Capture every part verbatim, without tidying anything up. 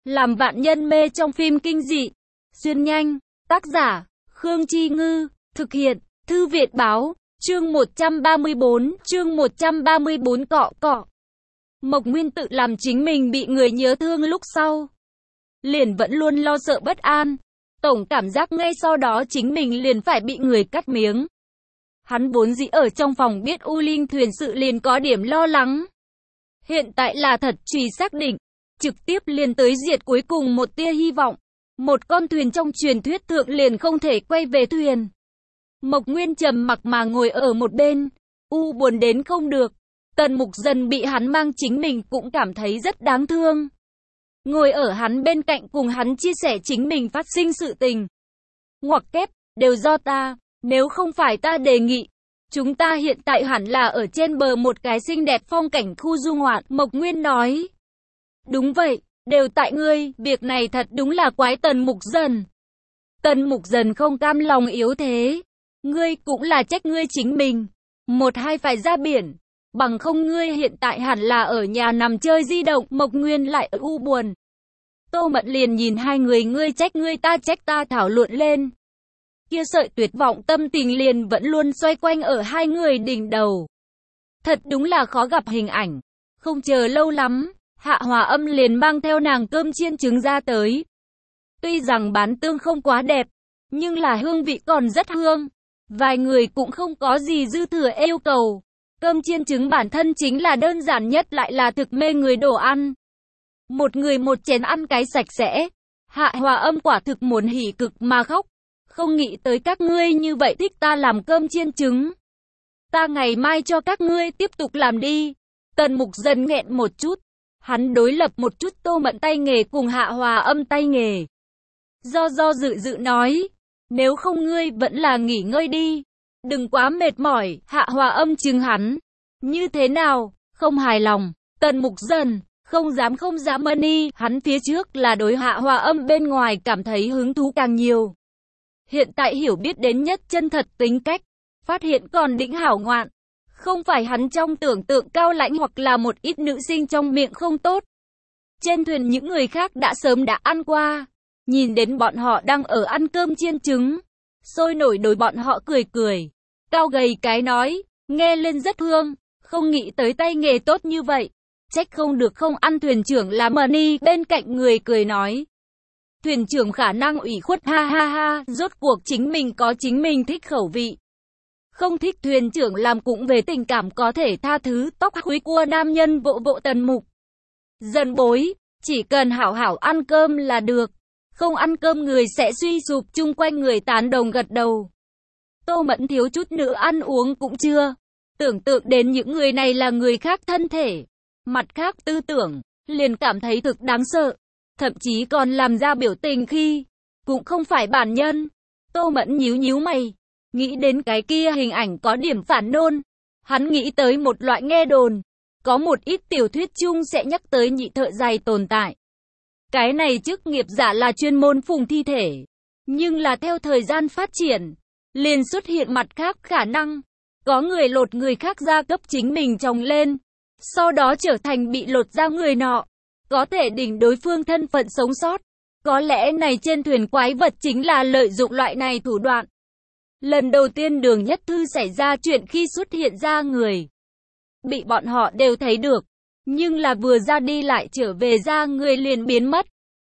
Làm vạn nhân mê trong phim kinh dị. Xuyên nhanh. Tác giả, Khương Chi Ngư. Thực hiện, Thư Viện Báo. Chương một trăm ba mươi tư, chương một trăm ba mươi tư cọ cọ. Mộc Nguyên tự làm chính mình bị người nhớ thương lúc sau. Liền vẫn luôn lo sợ bất an. Tổng cảm giác ngay sau đó chính mình liền phải bị người cắt miếng. Hắn vốn dĩ ở trong phòng biết U Linh thuyền sự liền có điểm lo lắng. Hiện tại là thật truy xác định. Trực tiếp liền tới diệt cuối cùng một tia hy vọng. Một con thuyền trong truyền thuyết thượng liền không thể quay về thuyền. Mộc Nguyên trầm mặc mà ngồi ở một bên. U buồn đến không được. Tần Mục Dần bị hắn mang chính mình cũng cảm thấy rất đáng thương. Ngồi ở hắn bên cạnh cùng hắn chia sẻ chính mình phát sinh sự tình. Ngoặc kép, đều do ta. Nếu không phải ta đề nghị, chúng ta hiện tại hẳn là ở trên bờ một cái xinh đẹp phong cảnh khu du ngoạn. Mộc Nguyên nói. Đúng vậy, đều tại ngươi, việc này thật đúng là quái Tần Mục Dần. Tần Mục Dần không cam lòng yếu thế. Ngươi cũng là trách ngươi chính mình. Một hai phải ra biển. Bằng không ngươi hiện tại hẳn là ở nhà nằm chơi di động. Mộc Nguyên lại u buồn. Tô Mẫn liền nhìn hai người ngươi trách ngươi ta trách ta thảo luận lên. Kia sợi tuyệt vọng tâm tình liền vẫn luôn xoay quanh ở hai người đỉnh đầu. Thật đúng là khó gặp hình ảnh. Không chờ lâu lắm, Hạ Hòa Âm liền mang theo nàng cơm chiên trứng ra tới. Tuy rằng bán tương không quá đẹp, nhưng là hương vị còn rất hương. Vài người cũng không có gì dư thừa yêu cầu. Cơm chiên trứng bản thân chính là đơn giản nhất lại là thực mê người đồ ăn. Một người một chén ăn cái sạch sẽ. Hạ Hòa Âm quả thực muốn hỉ cực mà khóc. Không nghĩ tới các ngươi như vậy thích ta làm cơm chiên trứng. Ta ngày mai cho các ngươi tiếp tục làm đi. Tần Mục Dần nghẹn một chút. Hắn đối lập một chút Tô Mẫn tay nghề cùng Hạ Hòa Âm tay nghề. Do do dự dự nói. Nếu không ngươi vẫn là nghỉ ngơi đi. Đừng quá mệt mỏi. Hạ Hòa Âm chừng hắn. Như thế nào? Không hài lòng. Tần Mục Dần. Không dám không dám ân y. Hắn phía trước là đối Hạ Hòa Âm bên ngoài cảm thấy hứng thú càng nhiều. Hiện tại hiểu biết đến nhất chân thật tính cách. Phát hiện còn đỉnh hảo ngoạn. Không phải hắn trong tưởng tượng cao lãnh hoặc là một ít nữ sinh trong miệng không tốt. Trên thuyền những người khác đã sớm đã ăn qua. Nhìn đến bọn họ đang ở ăn cơm chiên trứng. Sôi nổi đối bọn họ cười cười. Cao gầy cái nói. Nghe lên rất hương. Không nghĩ tới tay nghề tốt như vậy. Trách không được không ăn. Thuyền trưởng là Mani bên cạnh người cười nói. Thuyền trưởng khả năng ủy khuất ha ha ha. Rốt cuộc chính mình có chính mình thích khẩu vị. Không thích thuyền trưởng làm cũng về tình cảm có thể tha thứ. Tóc húi cua nam nhân vỗ vỗ Tần Mục Dần bối. Chỉ cần hảo hảo ăn cơm là được. Không ăn cơm người sẽ suy sụp. Chung quanh người tán đồng gật đầu. Tô Mẫn thiếu chút nữa ăn uống cũng chưa. Tưởng tượng đến những người này là người khác thân thể. Mặt khác tư tưởng. Liền cảm thấy thực đáng sợ. Thậm chí còn làm ra biểu tình khi. Cũng không phải bản nhân. Tô Mẫn nhíu nhíu mày. Nghĩ đến cái kia hình ảnh có điểm phản nôn. Hắn nghĩ tới một loại nghe đồn. Có một ít tiểu thuyết chung sẽ nhắc tới nhị thợ giày tồn tại. Cái này chức nghiệp giả là chuyên môn phùng thi thể. Nhưng là theo thời gian phát triển. Liền xuất hiện mặt khác khả năng. Có người lột người khác ra cấp chính mình trồng lên. Sau đó trở thành bị lột ra người nọ. Có thể đỉnh đối phương thân phận sống sót. Có lẽ này trên thuyền quái vật chính là lợi dụng loại này thủ đoạn. Lần đầu tiên Đường Nhất Thư xảy ra chuyện khi xuất hiện ra người. Bị bọn họ đều thấy được. Nhưng là vừa ra đi lại trở về ra người liền biến mất.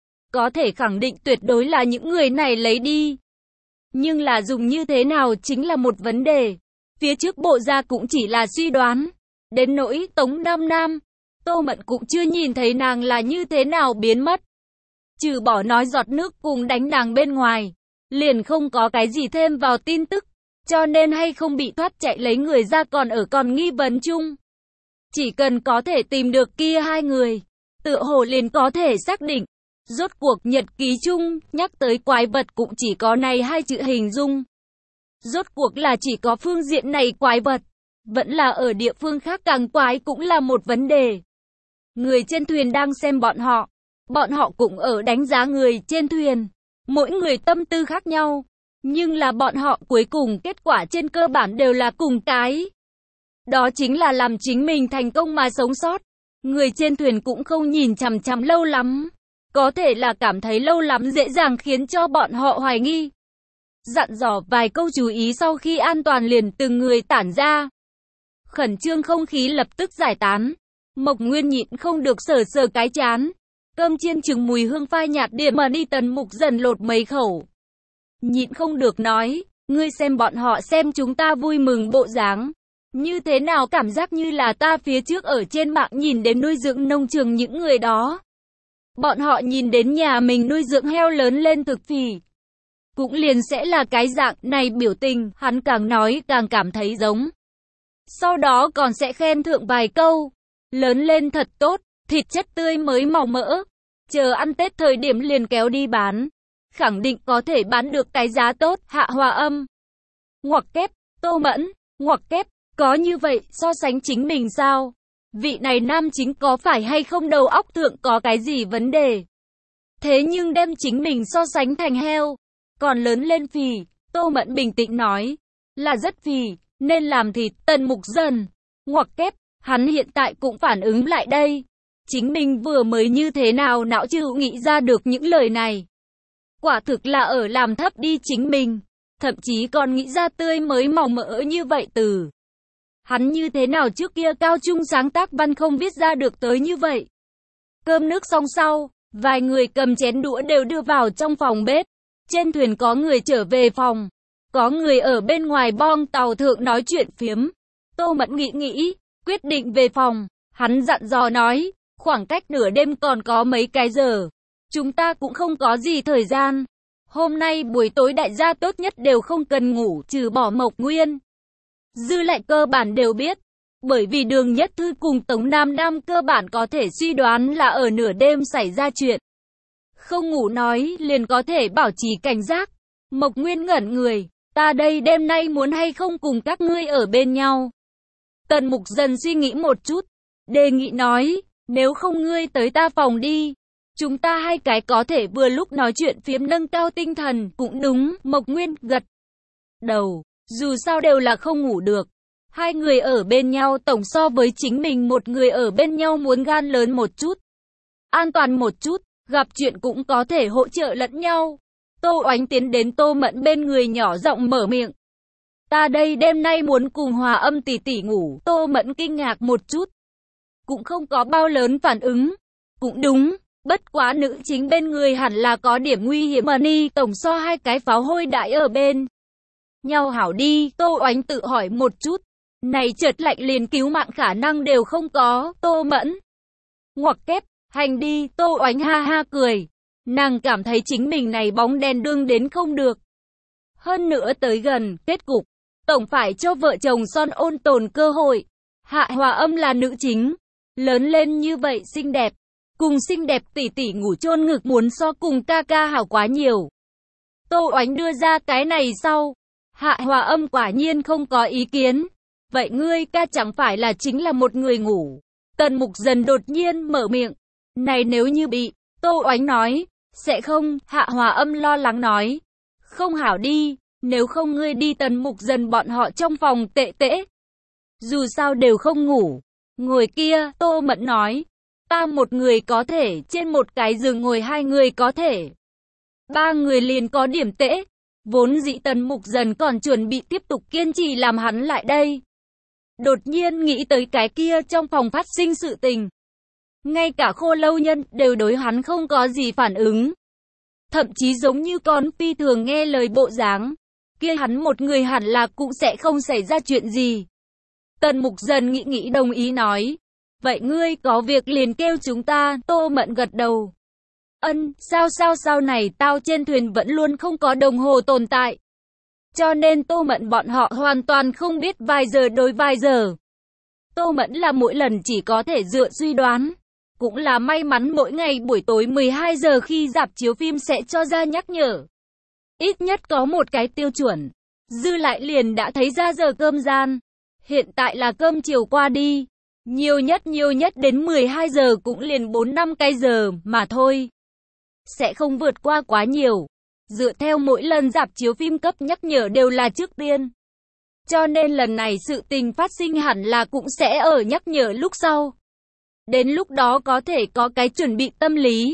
Có thể khẳng định tuyệt đối là những người này lấy đi. Nhưng là dùng như thế nào chính là một vấn đề. Phía trước bộ ra cũng chỉ là suy đoán. Đến nỗi Tống Nam Nam. Tô Mẫn cũng chưa nhìn thấy nàng là như thế nào biến mất. Trừ bỏ nói giọt nước cùng đánh nàng bên ngoài. Liền không có cái gì thêm vào tin tức. Cho nên hay không bị thoát chạy lấy người ra còn ở còn nghi vấn chung. Chỉ cần có thể tìm được kia hai người. Tựa hồ liền có thể xác định. Rốt cuộc nhật ký chung nhắc tới quái vật cũng chỉ có này hai chữ hình dung. Rốt cuộc là chỉ có phương diện này quái vật. Vẫn là ở địa phương khác càng quái cũng là một vấn đề. Người trên thuyền đang xem bọn họ. Bọn họ cũng ở đánh giá người trên thuyền. Mỗi người tâm tư khác nhau. Nhưng là bọn họ cuối cùng kết quả trên cơ bản đều là cùng cái. Đó chính là làm chính mình thành công mà sống sót. Người trên thuyền cũng không nhìn chằm chằm lâu lắm. Có thể là cảm thấy lâu lắm dễ dàng khiến cho bọn họ hoài nghi. Dặn dò vài câu chú ý sau khi an toàn liền từng người tản ra. Khẩn trương không khí lập tức giải tán. Mộc Nguyên nhịn không được sờ sờ cái chán. Cơm chiên trứng mùi hương phai nhạt điểm mà đi Tần Mục Dần lột mấy khẩu. Nhịn không được nói, ngươi xem bọn họ xem chúng ta vui mừng bộ dáng. Như thế nào cảm giác như là ta phía trước ở trên mạng nhìn đến nuôi dưỡng nông trường những người đó. Bọn họ nhìn đến nhà mình nuôi dưỡng heo lớn lên thực phì. Cũng liền sẽ là cái dạng này biểu tình, hắn càng nói càng cảm thấy giống. Sau đó còn sẽ khen thượng vài câu. Lớn lên thật tốt, thịt chất tươi mới màu mỡ. Chờ ăn Tết thời điểm liền kéo đi bán. Khẳng định có thể bán được cái giá tốt, Hạ Hòa Âm. Ngoặc kép, Tô Mẫn, ngoặc kép, có như vậy so sánh chính mình sao? Vị này nam chính có phải hay không đầu óc thượng có cái gì vấn đề? Thế nhưng đem chính mình so sánh thành heo, còn lớn lên phì, Tô Mẫn bình tĩnh nói, là rất phì, nên làm thịt. Tần Mục Dần, ngoặc kép, hắn hiện tại cũng phản ứng lại đây. Chính mình vừa mới như thế nào não chịu nghĩ ra được những lời này. Quả thực là ở làm thấp đi chính mình, thậm chí còn nghĩ ra tươi mới màu mỡ như vậy từ. Hắn như thế nào trước kia cao trung sáng tác văn không viết ra được tới như vậy. Cơm nước xong sau, vài người cầm chén đũa đều đưa vào trong phòng bếp. Trên thuyền có người trở về phòng, có người ở bên ngoài bong tàu thượng nói chuyện phiếm. Tô Mẫn nghĩ nghĩ, quyết định về phòng. Hắn dặn dò nói, khoảng cách nửa đêm còn có mấy cái giờ. Chúng ta cũng không có gì thời gian. Hôm nay buổi tối đại gia tốt nhất đều không cần ngủ, trừ bỏ Mộc Nguyên. Dư lại cơ bản đều biết. Bởi vì Đường Nhất Thư cùng Tống Nam Nam cơ bản có thể suy đoán là ở nửa đêm xảy ra chuyện. Không ngủ nói, liền có thể bảo trì cảnh giác. Mộc Nguyên ngẩn người, ta đây đêm nay muốn hay không cùng các ngươi ở bên nhau. Tần Mục Dần suy nghĩ một chút, đề nghị nói, nếu không ngươi tới ta phòng đi. Chúng ta hai cái có thể vừa lúc nói chuyện phiếm nâng cao tinh thần, cũng đúng. Mộc Nguyên gật đầu, dù sao đều là không ngủ được. Hai người ở bên nhau tổng so với chính mình một người ở bên nhau muốn gan lớn một chút. An toàn một chút, gặp chuyện cũng có thể hỗ trợ lẫn nhau. Tô Oánh tiến đến Tô Mẫn bên người nhỏ giọng mở miệng. Ta đây đêm nay muốn cùng Hòa Âm tỷ tỷ ngủ. Tô Mẫn kinh ngạc một chút, cũng không có bao lớn phản ứng. Cũng đúng, bất quá nữ chính bên người hẳn là có điểm nguy hiểm mà ni tổng so hai cái pháo hôi đại ở bên nhau hảo đi. Tô Oánh tự hỏi một chút, này chợt lạnh liền cứu mạng khả năng đều không có. Tô Mẫn, ngoặc kép, hành đi. Tô Oánh ha ha cười, nàng cảm thấy chính mình này bóng đen đương đến không được. Hơn nữa tới gần kết cục, tổng phải cho vợ chồng son ôn tồn cơ hội. Hạ Hòa Âm là nữ chính, lớn lên như vậy xinh đẹp, cùng xinh đẹp tỷ tỷ ngủ chôn ngực muốn so cùng ca ca hảo quá nhiều. Tô Oánh đưa ra cái này sau, Hạ Hòa Âm quả nhiên không có ý kiến. Vậy ngươi ca chẳng phải là chính là một người ngủ? Tần Mục Dần đột nhiên mở miệng. Này nếu như bị, Tô Oánh nói, sẽ không. Hạ Hòa Âm lo lắng nói, không hảo đi, nếu không ngươi đi. Tần Mục Dần bọn họ trong phòng tệ tễ, dù sao đều không ngủ. Ngồi kia, Tô Mẫn nói, ta một người có thể, trên một cái giường ngồi hai người có thể, ba người liền có điểm tễ. Vốn dĩ Tần Mục Dần còn chuẩn bị tiếp tục kiên trì làm hắn lại đây. Đột nhiên nghĩ tới cái kia trong phòng phát sinh sự tình. Ngay cả Khô Lâu Nhân đều đối hắn không có gì phản ứng. Thậm chí giống như con phi thường nghe lời bộ dáng. Kia hắn một người hẳn là cũng sẽ không xảy ra chuyện gì. Tần Mục Dần nghĩ nghĩ đồng ý nói, vậy ngươi có việc liền kêu chúng ta. Tô Mẫn gật đầu. Ân, sao sao sao này tao trên thuyền vẫn luôn không có đồng hồ tồn tại. Cho nên Tô Mẫn bọn họ hoàn toàn không biết vài giờ đối vài giờ. Tô Mẫn là mỗi lần chỉ có thể dựa suy đoán. Cũng là may mắn mỗi ngày buổi tối mười hai giờ khi rạp chiếu phim sẽ cho ra nhắc nhở. Ít nhất có một cái tiêu chuẩn. Dư lại liền đã thấy ra giờ cơm gian. Hiện tại là cơm chiều qua đi. Nhiều nhất nhiều nhất đến mười hai giờ cũng liền bốn năm cái giờ mà thôi. Sẽ không vượt qua quá nhiều. Dựa theo mỗi lần rạp chiếu phim cấp nhắc nhở đều là trước tiên. Cho nên lần này sự tình phát sinh hẳn là cũng sẽ ở nhắc nhở lúc sau. Đến lúc đó có thể có cái chuẩn bị tâm lý.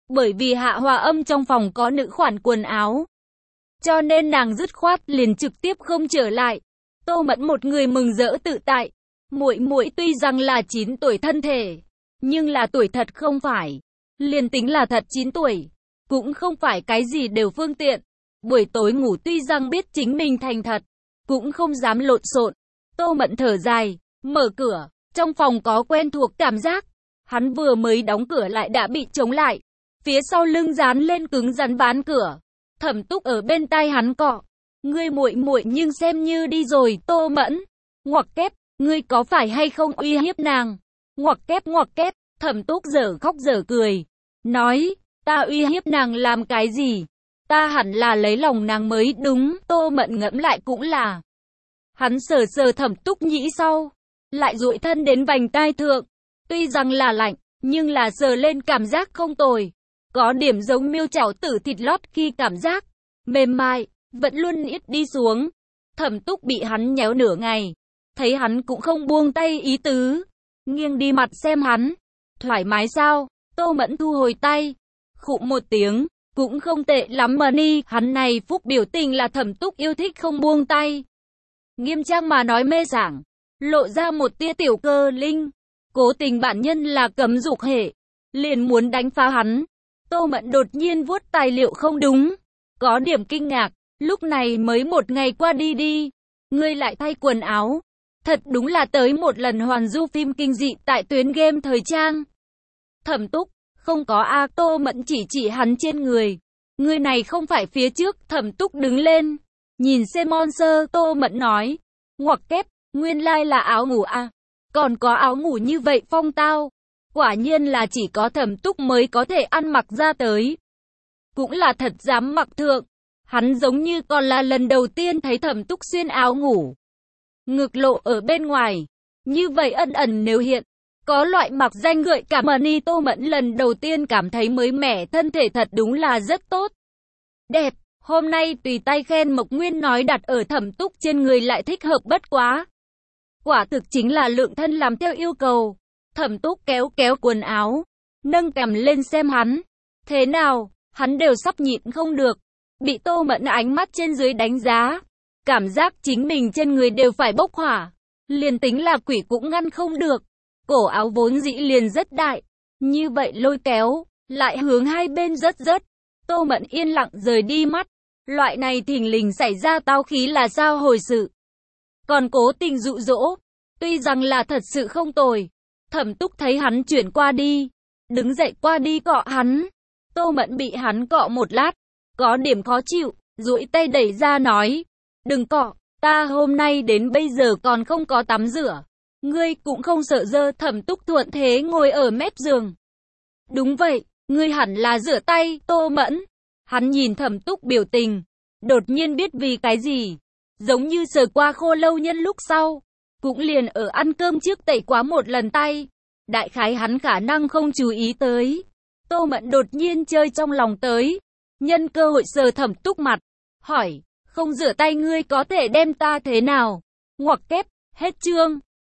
Bởi vì Hạ Hòa Âm trong phòng có nữ khoản quần áo, cho nên nàng dứt khoát liền trực tiếp không trở lại. Tô Mẫn một người mừng rỡ tự tại. Muội muội tuy rằng là chín tuổi thân thể, nhưng là tuổi thật không phải. Liền tính là thật chín tuổi, cũng không phải cái gì đều phương tiện. Buổi tối ngủ tuy rằng biết chính mình thành thật, cũng không dám lộn xộn. Tô Mẫn thở dài, mở cửa, trong phòng có quen thuộc cảm giác. Hắn vừa mới đóng cửa lại đã bị chống lại. Phía sau lưng dán lên cứng rắn ván cửa. Thẩm Túc ở bên tai hắn cọ. Ngươi muội muội nhưng xem như đi rồi, Tô Mẫn. Ngoặc kép, ngươi có phải hay không uy hiếp nàng? Ngoặc kép ngoặc kép, Thẩm Túc dở khóc dở cười. Nói, ta uy hiếp nàng làm cái gì? Ta hẳn là lấy lòng nàng mới đúng. Tô Mẫn ngẫm lại cũng là. Hắn sờ sờ Thẩm Túc nhĩ sau, lại duỗi thân đến vành tai thượng. Tuy rằng là lạnh, nhưng là sờ lên cảm giác không tồi. Có điểm giống miêu chảo tử thịt lót khi cảm giác mềm mại, vẫn luôn ít đi xuống. Thẩm Túc bị hắn nhéo nửa ngày, thấy hắn cũng không buông tay ý tứ, nghiêng đi mặt xem hắn. Thoải mái sao? Tô Mẫn thu hồi tay, khụ một tiếng, cũng không tệ lắm mà ni. Hắn này phúc biểu tình là Thẩm Túc yêu thích không buông tay. Nghiêm trang mà nói mê sảng, lộ ra một tia tiểu cơ linh. Cố tình bản nhân là cấm dục hệ, liền muốn đánh phá hắn. Tô Mẫn đột nhiên vuốt tài liệu không đúng, có điểm kinh ngạc, lúc này mới một ngày qua đi đi, ngươi lại thay quần áo, thật đúng là tới một lần hoàn du phim kinh dị tại tuyến game thời trang. Thẩm Túc, không có a. Tô Mẫn chỉ chỉ hắn trên người, ngươi này không phải phía trước. Thẩm Túc đứng lên, nhìn xem monster. Tô Mẫn nói, ngoặc kép, nguyên lai là áo ngủ a. Còn có áo ngủ như vậy phong tao. Quả nhiên là chỉ có Thẩm Túc mới có thể ăn mặc ra tới. Cũng là thật dám mặc thượng. Hắn giống như còn là lần đầu tiên thấy Thẩm Túc xuyên áo ngủ, ngực lộ ở bên ngoài, như vậy ẩn ẩn nếu hiện, có loại mặc danh gợi cảm mà ni. Tô Mẫn lần đầu tiên cảm thấy mới mẻ, thân thể thật đúng là rất tốt. Đẹp, hôm nay tùy tay khen Mộc Nguyên nói đặt ở Thẩm Túc trên người lại thích hợp bất quá. Quả thực chính là lượng thân làm theo yêu cầu. Thẩm Túc kéo kéo quần áo, nâng cằm lên xem hắn. Thế nào, hắn đều sắp nhịn không được. Bị Tô Mẫn ánh mắt trên dưới đánh giá, cảm giác chính mình trên người đều phải bốc hỏa. Liền tính là quỷ cũng ngăn không được. Cổ áo vốn dĩ liền rất đại, như vậy lôi kéo, lại hướng hai bên rất rất. Tô Mẫn yên lặng rời đi mắt. Loại này thình lình xảy ra tao khí là sao hồi sự. Còn cố tình dụ dỗ, tuy rằng là thật sự không tồi. Thẩm Túc thấy hắn chuyển qua đi, đứng dậy qua đi cọ hắn. Tô Mẫn bị hắn cọ một lát, có điểm khó chịu, duỗi tay đẩy ra nói, đừng cọ, ta hôm nay đến bây giờ còn không có tắm rửa. Ngươi cũng không sợ dơ. Thẩm Túc thuận thế ngồi ở mép giường. Đúng vậy, ngươi hẳn là rửa tay. Tô Mẫn, hắn nhìn Thẩm Túc biểu tình, đột nhiên biết vì cái gì, giống như sờ qua khô lâu nhân lúc sau, cũng liền ở ăn cơm trước tẩy quá một lần tay. Đại khái hắn khả năng không chú ý tới. Tô Mẫn đột nhiên chơi trong lòng tới, nhân cơ hội sờ Thẩm Túc mặt, hỏi, không rửa tay ngươi có thể đem ta thế nào? Ngoặc kép, hết chương.